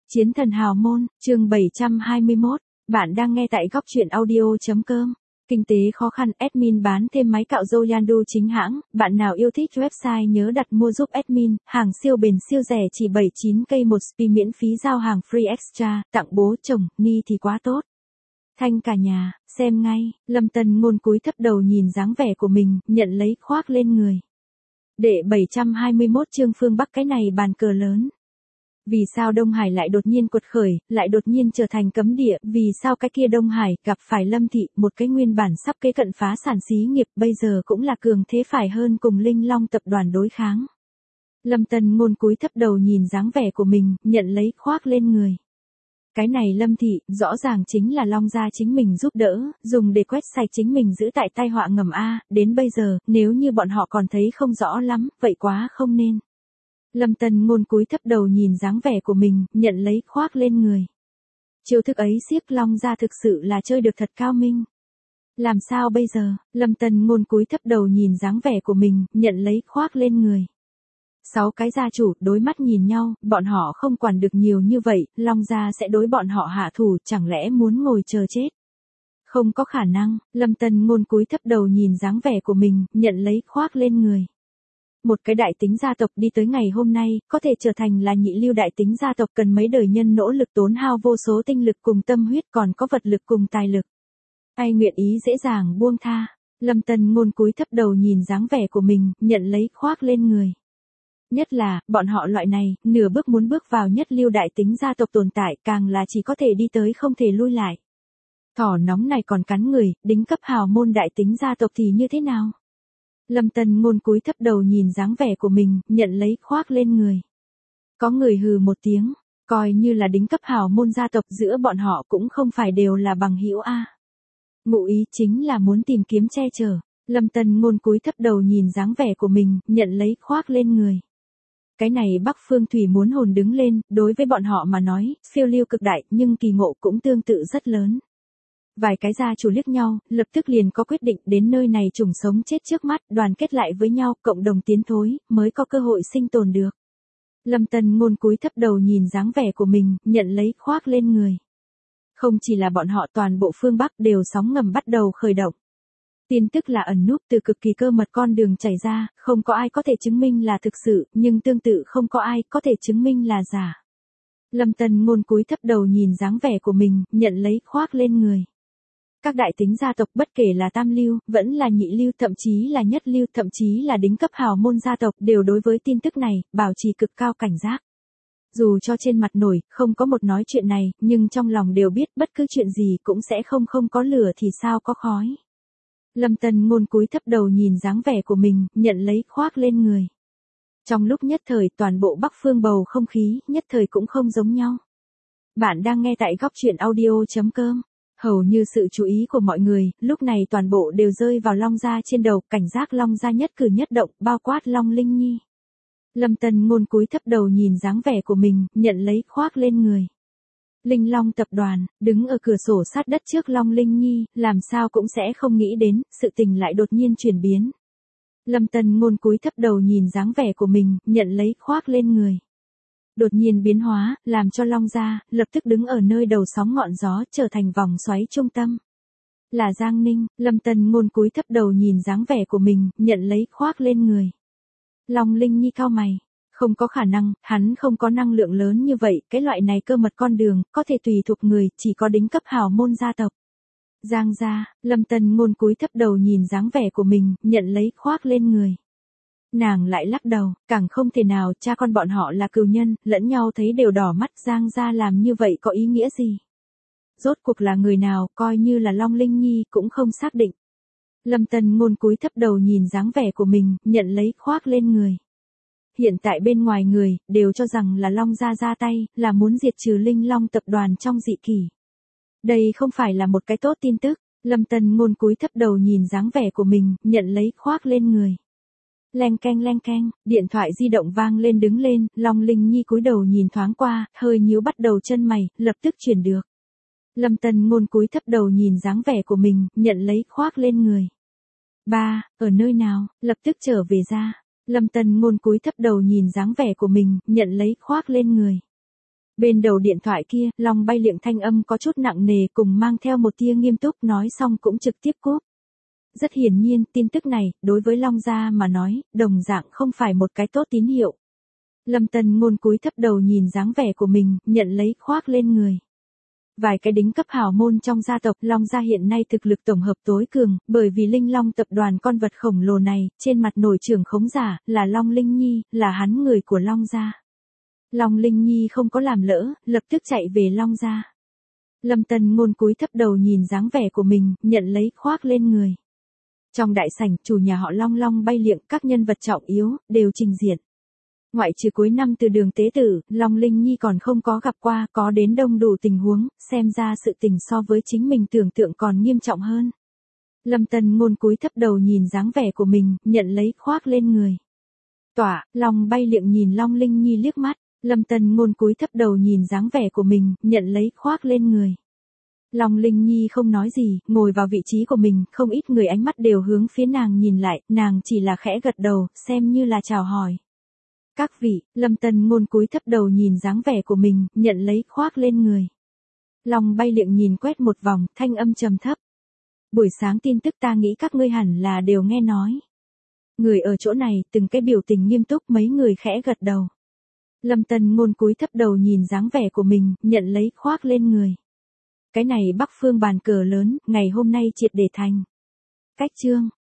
Chiến thần hào môn, chương 721, bạn đang nghe tại góc truyện audio.com. Kinh tế khó khăn, admin bán thêm máy cạo râu Yandu chính hãng, bạn nào yêu thích website nhớ đặt mua giúp admin, hàng siêu bền siêu rẻ chỉ 79k một spi miễn phí giao hàng free extra, tặng bố chồng, ni thì quá tốt. Thanh cả nhà, xem ngay, Lâm Tân Ngôn cúi thấp đầu nhìn dáng vẻ của mình, nhận lấy khoác lên người. Đệ 721 chương phương Bắc cái này bàn cờ lớn. Vì sao Đông Hải lại đột nhiên quật khởi, lại đột nhiên trở thành cấm địa, vì sao cái kia Đông Hải gặp phải Lâm Thị, một cái nguyên bản sắp kế cận phá sản xí nghiệp, bây giờ cũng là cường thế phải hơn cùng Linh Long tập đoàn đối kháng. Lâm Tân Ngôn cúi thấp đầu nhìn dáng vẻ của mình, nhận lấy khoác lên người. Cái này Lâm Thị, rõ ràng chính là Long gia chính mình giúp đỡ, dùng để quét sạch chính mình giữ tại tai họa ngầm A, đến bây giờ, nếu như bọn họ còn thấy không rõ lắm, vậy quá không nên. Lâm Tân Ngôn cúi thấp đầu nhìn dáng vẻ của mình, nhận lấy khoác lên người. Chiêu thức ấy xiếc Long gia thực sự là chơi được thật cao minh. Làm sao bây giờ, Lâm Tân Ngôn cúi thấp đầu nhìn dáng vẻ của mình, nhận lấy khoác lên người. 6 cái gia chủ đối mắt nhìn nhau, bọn họ không quản được nhiều như vậy, Long gia sẽ đối bọn họ hạ thủ, chẳng lẽ muốn ngồi chờ chết. Không có khả năng, Lâm Tân Ngôn cúi thấp đầu nhìn dáng vẻ của mình, nhận lấy khoác lên người. Một cái đại tính gia tộc đi tới ngày hôm nay, có thể trở thành là nhị lưu đại tính gia tộc cần mấy đời nhân nỗ lực tốn hao vô số tinh lực cùng tâm huyết còn có vật lực cùng tài lực. Ai nguyện ý dễ dàng buông tha, Lâm Tân Ngôn cúi thấp đầu nhìn dáng vẻ của mình, nhận lấy khoác lên người. Nhất là, bọn họ loại này, nửa bước muốn bước vào nhất lưu đại tính gia tộc tồn tại càng là chỉ có thể đi tới không thể lui lại. Thỏ nóng này còn cắn người, đính cấp hào môn đại tính gia tộc thì như thế nào? Lâm Tân Ngôn cúi thấp đầu nhìn dáng vẻ của mình, nhận lấy khoác lên người. Có người hừ một tiếng, coi như là đính cấp hào môn gia tộc giữa bọn họ cũng không phải đều là bằng hữu a. Ngụ ý chính là muốn tìm kiếm che chở. Lâm Tân Ngôn cúi thấp đầu nhìn dáng vẻ của mình, nhận lấy khoác lên người. Cái này Bắc Phương Thủy muốn hồn đứng lên, đối với bọn họ mà nói, phiêu lưu cực đại, nhưng kỳ ngộ cũng tương tự rất lớn. Vài cái gia chủ liếc nhau, lập tức liền có quyết định đến nơi này trùng sống chết trước mắt, đoàn kết lại với nhau, cộng đồng tiến thối, mới có cơ hội sinh tồn được. Lâm Tân Ngôn cúi thấp đầu nhìn dáng vẻ của mình, nhận lấy khoác lên người. Không chỉ là bọn họ, toàn bộ phương Bắc đều sóng ngầm bắt đầu khởi động. Tin tức là ẩn núp từ cực kỳ cơ mật con đường chảy ra, không có ai có thể chứng minh là thực sự, nhưng tương tự không có ai có thể chứng minh là giả. Lâm Tân Ngôn cúi thấp đầu nhìn dáng vẻ của mình, nhận lấy khoác lên người. Các đại tính gia tộc bất kể là tam lưu, vẫn là nhị lưu, thậm chí là nhất lưu, thậm chí là đính cấp hào môn gia tộc đều đối với tin tức này, bảo trì cực cao cảnh giác. Dù cho trên mặt nổi, không có một nói chuyện này, nhưng trong lòng đều biết bất cứ chuyện gì cũng sẽ không có lửa thì sao có khói. Lâm Tân Ngôn cúi thấp đầu nhìn dáng vẻ của mình, nhận lấy khoác lên người. Trong lúc nhất thời toàn bộ Bắc Phương bầu không khí, nhất thời cũng không giống nhau. Bạn đang nghe tại góc truyện audio.com. Hầu như sự chú ý của mọi người, lúc này toàn bộ đều rơi vào Long gia trên đầu, cảnh giác Long gia nhất cử nhất động, bao quát Long Linh Nhi. Lâm Tân Ngôn cúi thấp đầu nhìn dáng vẻ của mình, nhận lấy khoác lên người. Linh Long tập đoàn, đứng ở cửa sổ sát đất trước Long Linh Nhi, làm sao cũng sẽ không nghĩ đến, sự tình lại đột nhiên chuyển biến. Lâm Tân Ngôn cúi thấp đầu nhìn dáng vẻ của mình, nhận lấy khoác lên người. Đột nhiên biến hóa, làm cho Long gia, lập tức đứng ở nơi đầu sóng ngọn gió, trở thành vòng xoáy trung tâm. Là Giang Ninh, Lâm Tân Ngôn cúi thấp đầu nhìn dáng vẻ của mình, nhận lấy khoác lên người. Long Linh Nhi cau mày. Không có khả năng, hắn không có năng lượng lớn như vậy, cái loại này cơ mật con đường, có thể tùy thuộc người, chỉ có đính cấp hào môn gia tộc. Giang gia, Lâm Tân Ngôn cúi thấp đầu nhìn dáng vẻ của mình, nhận lấy khoác lên người. Nàng lại lắc đầu, càng không thể nào, cha con bọn họ là cừu nhân, lẫn nhau thấy đều đỏ mắt, Giang gia làm như vậy có ý nghĩa gì? Rốt cuộc là người nào, coi như là Long Linh Nhi, cũng không xác định. Lâm Tân Ngôn cúi thấp đầu nhìn dáng vẻ của mình, nhận lấy khoác lên người. Hiện tại bên ngoài người, đều cho rằng là Long gia ra tay, là muốn diệt trừ Linh Long tập đoàn trong dị kỷ. Đây không phải là một cái tốt tin tức, Lâm Tân Ngôn cúi thấp đầu nhìn dáng vẻ của mình, nhận lấy khoác lên người. Leng keng, điện thoại di động vang lên đứng lên, Long Linh Nhi cúi đầu nhìn thoáng qua, hơi nhíu bắt đầu chân mày, lập tức chuyển được. Lâm Tân Ngôn cúi thấp đầu nhìn dáng vẻ của mình, nhận lấy khoác lên người. Ba, ở nơi nào, lập tức trở về ra. Lâm Tân Ngôn cúi thấp đầu nhìn dáng vẻ của mình, nhận lấy khoác lên người. Bên đầu điện thoại kia, Long Bay Liệng thanh âm có chút nặng nề cùng mang theo một tia nghiêm túc, nói xong cũng trực tiếp cúp. Rất hiển nhiên, tin tức này, đối với Long gia mà nói, đồng dạng không phải một cái tốt tín hiệu. Lâm Tân Ngôn cúi thấp đầu nhìn dáng vẻ của mình, nhận lấy khoác lên người. Vài cái đính cấp hào môn trong gia tộc Long gia hiện nay thực lực tổng hợp tối cường, bởi vì Linh Long tập đoàn con vật khổng lồ này, trên mặt nổi trưởng khống giả, là Long Linh Nhi, là hắn người của Long gia. Long Linh Nhi không có làm lỡ, lập tức chạy về Long gia. Lâm Tân Ngôn cúi thấp đầu nhìn dáng vẻ của mình, nhận lấy khoác lên người. Trong đại sảnh, chủ nhà họ Long Long Bay Liệng, các nhân vật trọng yếu, đều trình diện. Ngoại trừ cuối năm từ Đường tế tử, Long Linh Nhi còn không có gặp qua, có đến đông đủ tình huống, xem ra sự tình so với chính mình tưởng tượng còn nghiêm trọng hơn. Lâm Tân Ngôn cúi thấp đầu nhìn dáng vẻ của mình, nhận lấy khoác lên người. Long Bay Liệng nhìn Long Linh Nhi liếc mắt, Lâm Tân Ngôn cúi thấp đầu nhìn dáng vẻ của mình, nhận lấy khoác lên người. Long Linh Nhi không nói gì, ngồi vào vị trí của mình, không ít người ánh mắt đều hướng phía nàng nhìn lại, nàng chỉ là khẽ gật đầu, xem như là chào hỏi. Các vị, Lâm Tân Ngôn cúi thấp đầu nhìn dáng vẻ của mình, nhận lấy khoác lên người. Long Bay Liệng nhìn quét một vòng, thanh âm trầm thấp. Buổi sáng tin tức ta nghĩ các ngươi hẳn là đều nghe nói. Người ở chỗ này, từng cái biểu tình nghiêm túc, mấy người khẽ gật đầu. Lâm Tân Ngôn cúi thấp đầu nhìn dáng vẻ của mình, nhận lấy khoác lên người. Cái này Bắc Phương bàn cờ lớn, ngày hôm nay triệt để thành. Cách chương.